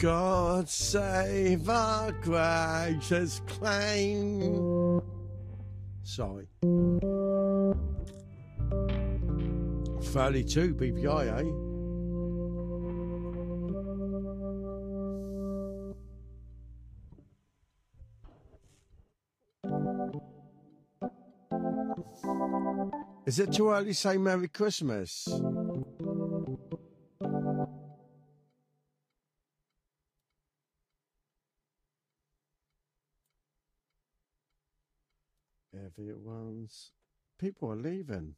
God save our gracious claim. Sorry. 32 BPI, eh? Is it too early to say Merry Christmas? Everyone's... People are leaving.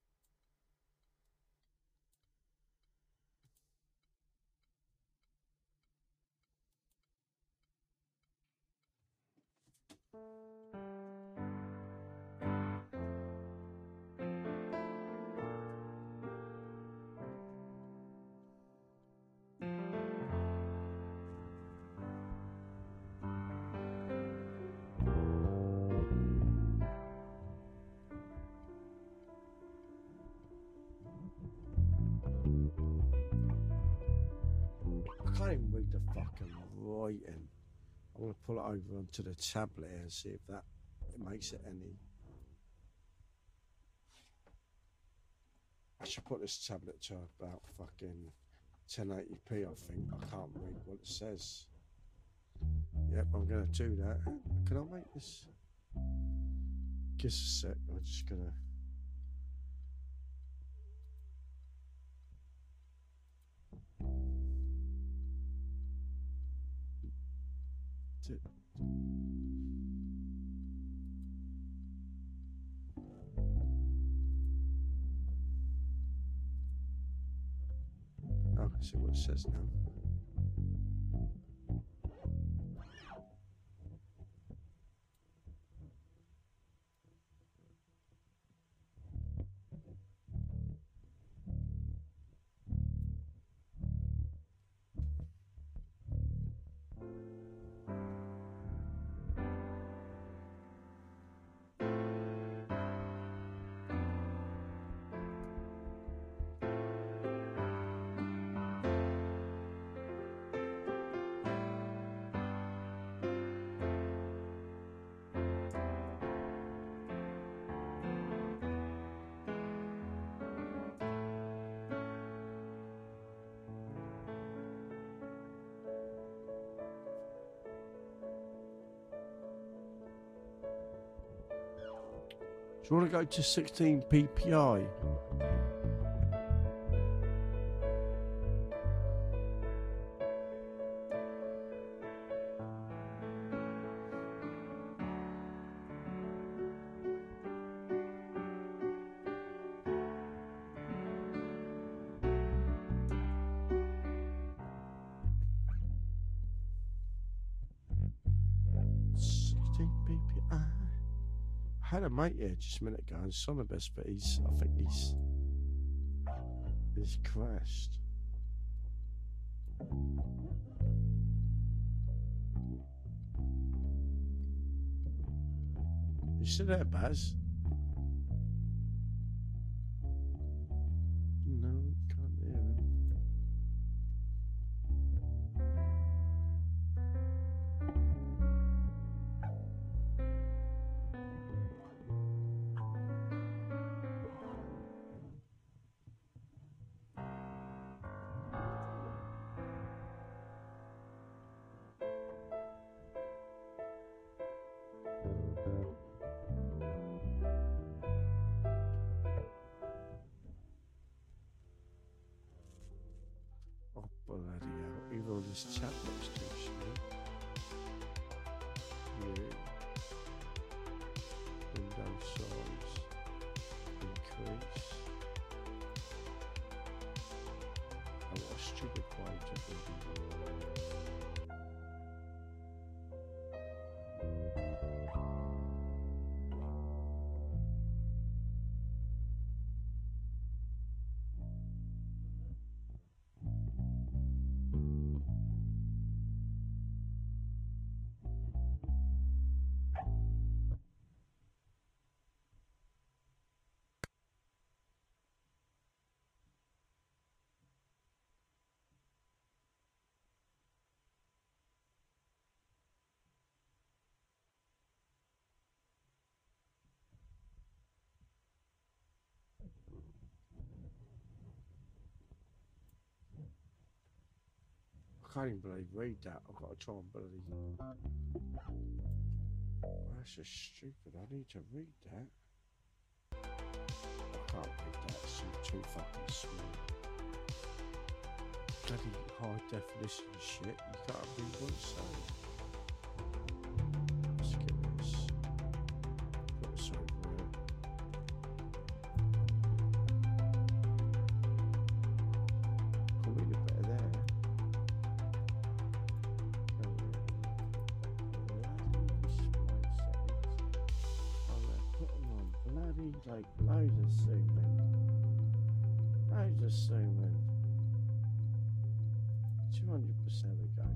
I can't even read the fucking writing. I'm going to pull it over onto the tablet here and see if that makes it any. I should put this tablet to about fucking 1080p, I think. I can't read what it says. Yep, I'm going to do that. Can I make this? Just a sec. I'm just going to... Oh, I see what it says now. Do you want to go to 16 PPI? I had a mate here just a minute ago and Sonobest, but I think he's crashed. You still there, Baz? No, can't hear him. Even this chat looks too small. Yeah. Window size increase. Oh, what a stupid way to do. can't even bloody read that. I've got to try and bloody. That's just stupid. I need to read that. I can't read that. It's too fucking small. Bloody high definition shit. You can't read what it's saying. Let's get this. Put this over here. Can read it better there. Bloody like loads of zooming. Loads of zooming. 200% ago.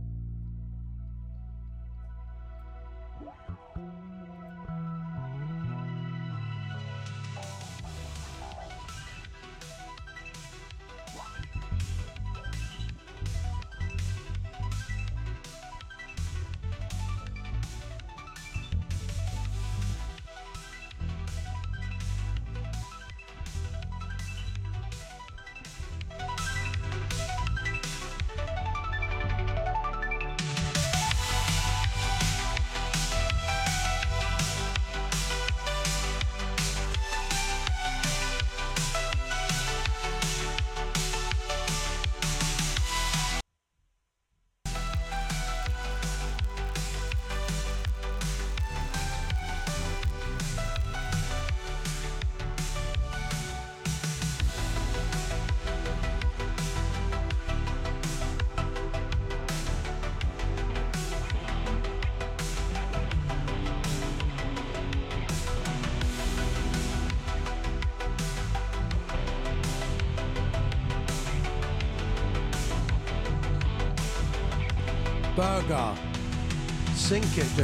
Burger. Sink it, dude.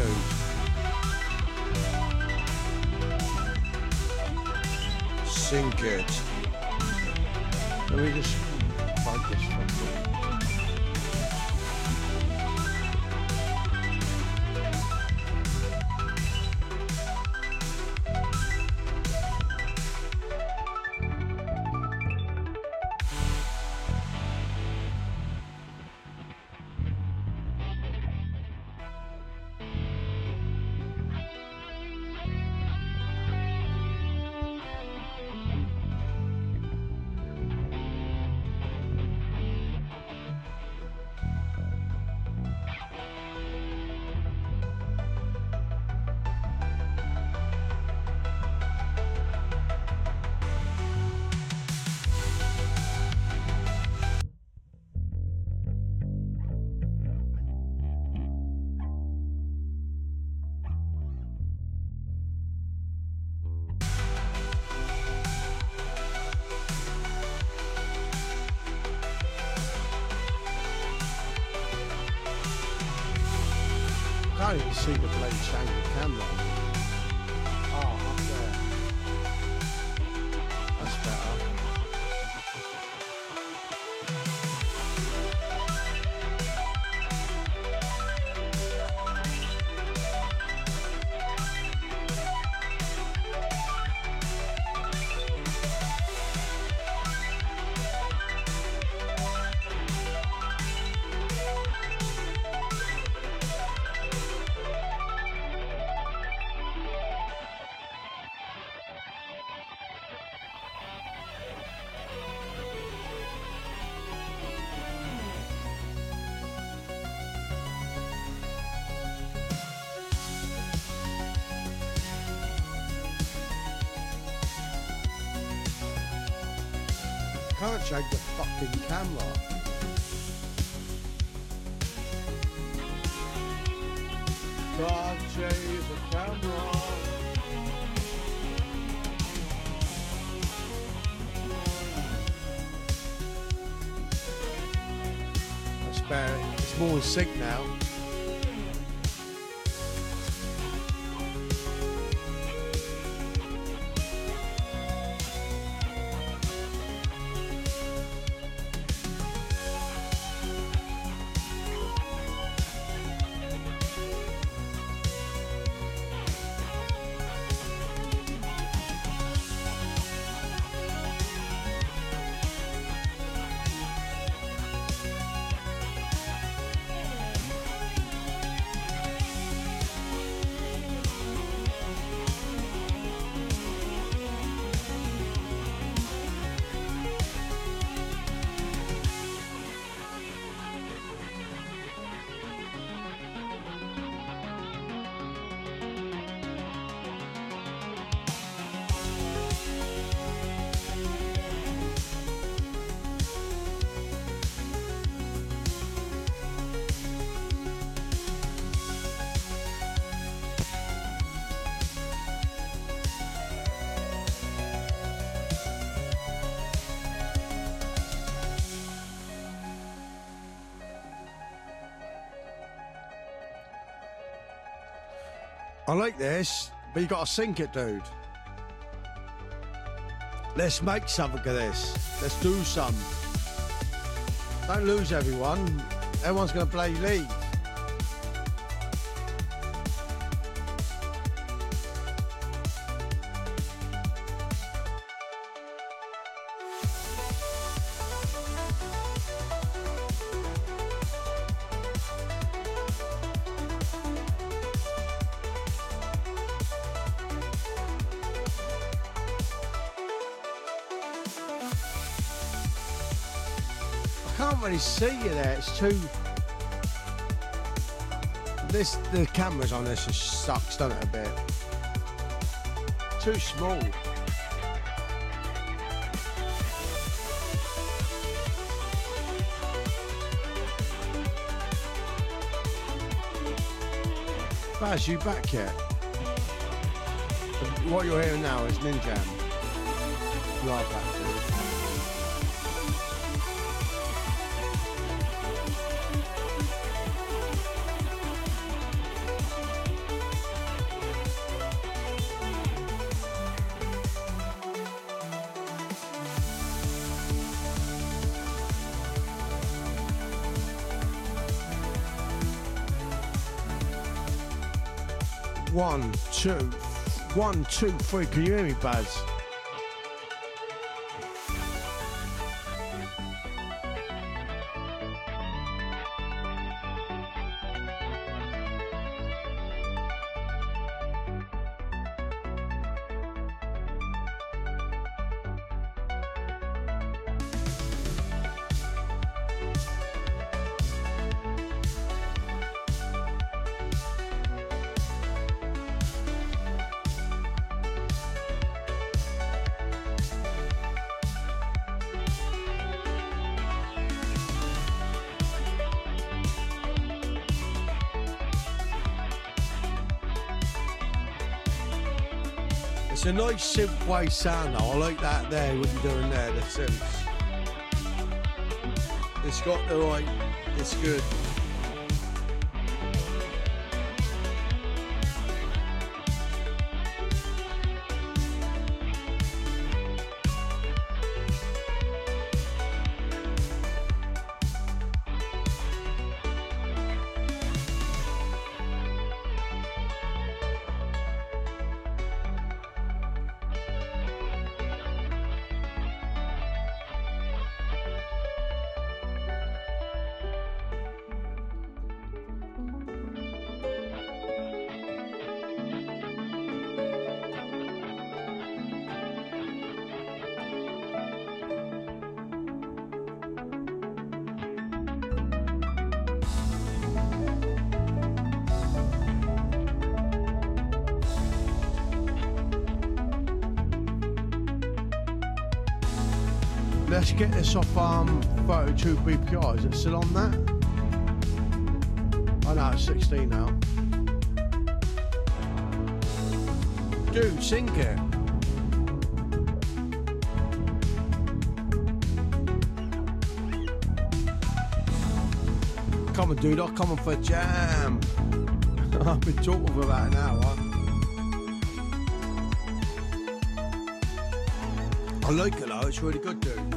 Sink it. Let me just focus for a minute. I can't even see the bloody change of camera. Oh, up there. That's better. Can't change the fucking camera. Can't change the camera. That's better. It's more in sync now. I like this, but you got to sink it, dude. Let's make something of this. Let's do some. Don't lose everyone. Everyone's going to play leave. I can't really see you there. It's too. The cameras on this just sucks, doesn't it, a bit? Too small. Baz, you back yet? What you're hearing now is Ninjam. You are back, dude. One, two, three. Can you hear me, Baz? It's a nice synthwave sound though. I like that there, what you're doing there, the synths. It's got the right, it's good. Let's get this off 32 BPI. Is it still on that? Oh no, it's 16 now. Dude, sing it. Come on, dude, I'll come on for a jam. I've been talking for about an hour. I like it though, it's really good, dude.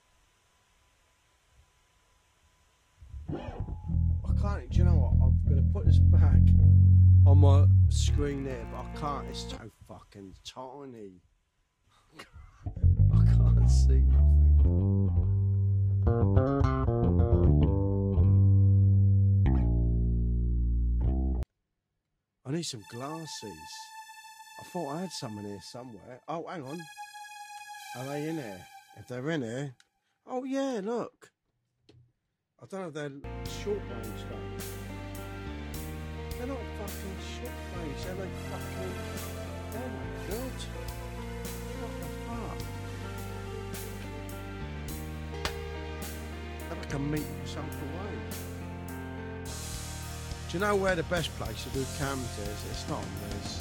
Do you know what? I'm going to put this back on my screen there, but I can't. It's so fucking tiny. I can't see nothing. I need some glasses. I thought I had some in here somewhere. Oh, hang on. Are they in here? If they're in here... Oh, yeah, look. I don't know if they're short range, though. They're not fucking short range. They're like fucking... Oh, my God. What the fuck? They're like a meter or something away. Do you know where the best place to do cams is? It's not on this.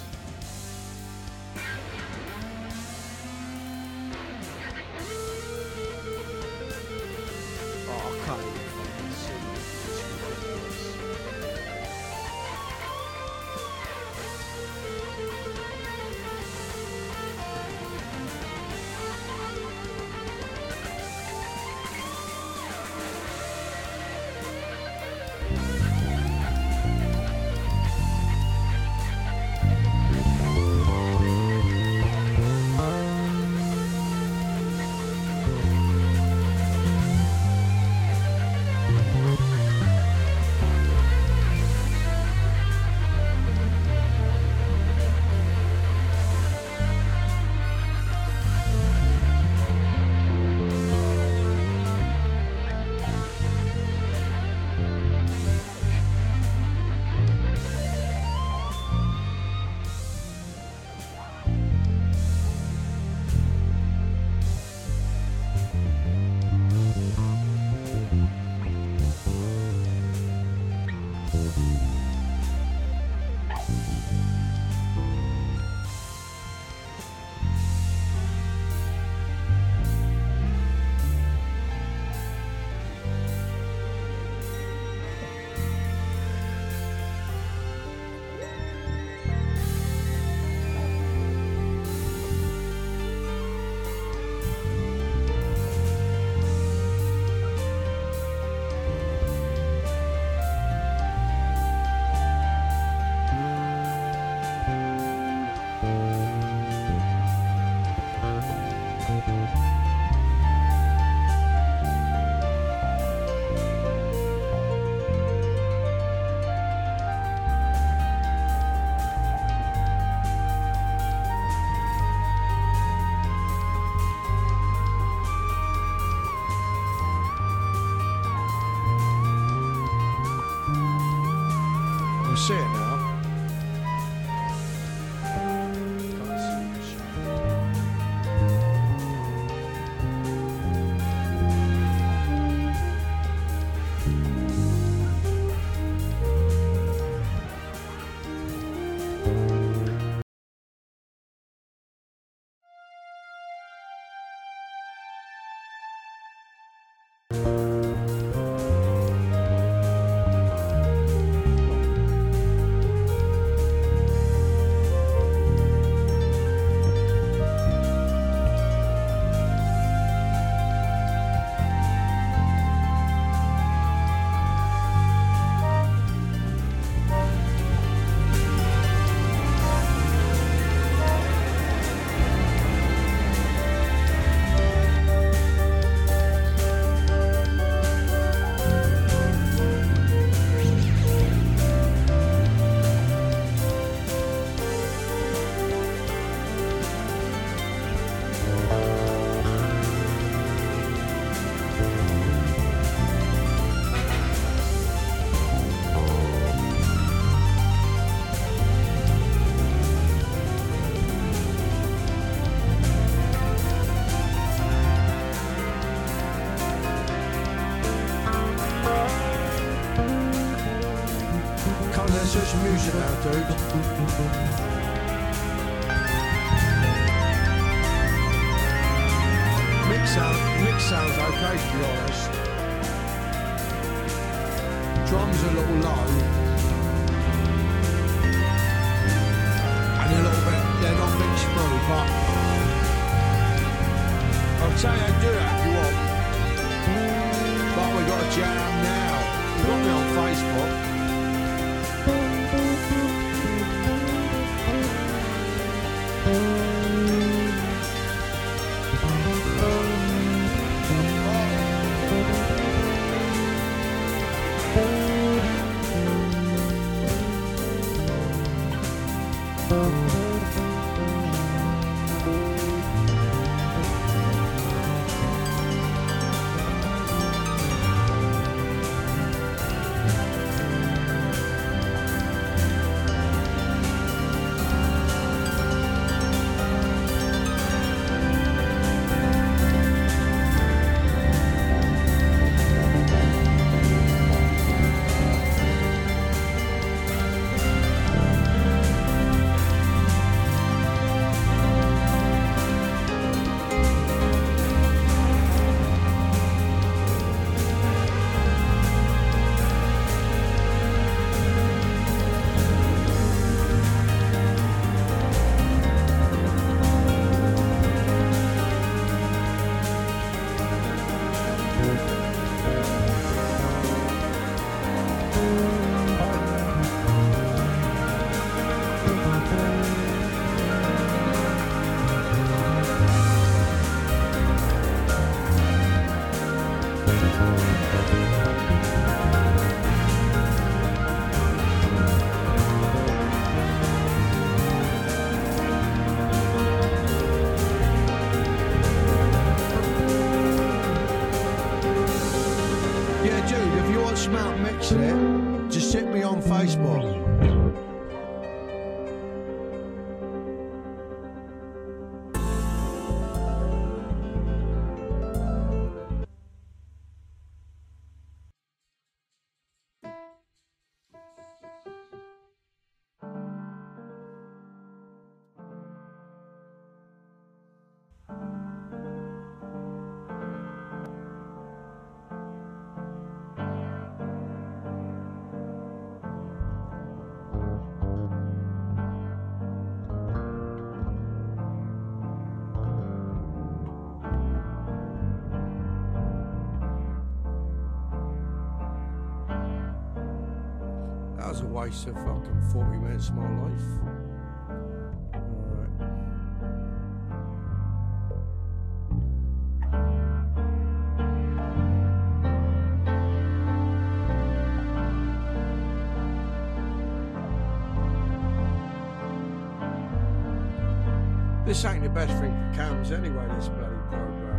Oh, I can't even fucking see it. It's ridiculous. See it now. Can't see the shot. Search music now, dude. Mix sounds okay, to be honest. Drums a little low. And a little bit, they're not mixed through, but I'll tell you how to do that if you want. But we've got a jam now. You've got me on Facebook. fixing it. Just hit me on Facebook. That was a waste of fucking 40 minutes of my life. Alright. This ain't the best thing for cams anyway, this bloody program.